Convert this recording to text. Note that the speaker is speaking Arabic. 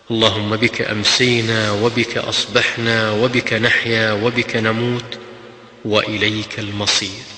اللهم بك أمسينا وبك أصبحنا وبك نحيا وبك نموت وإليك المصير.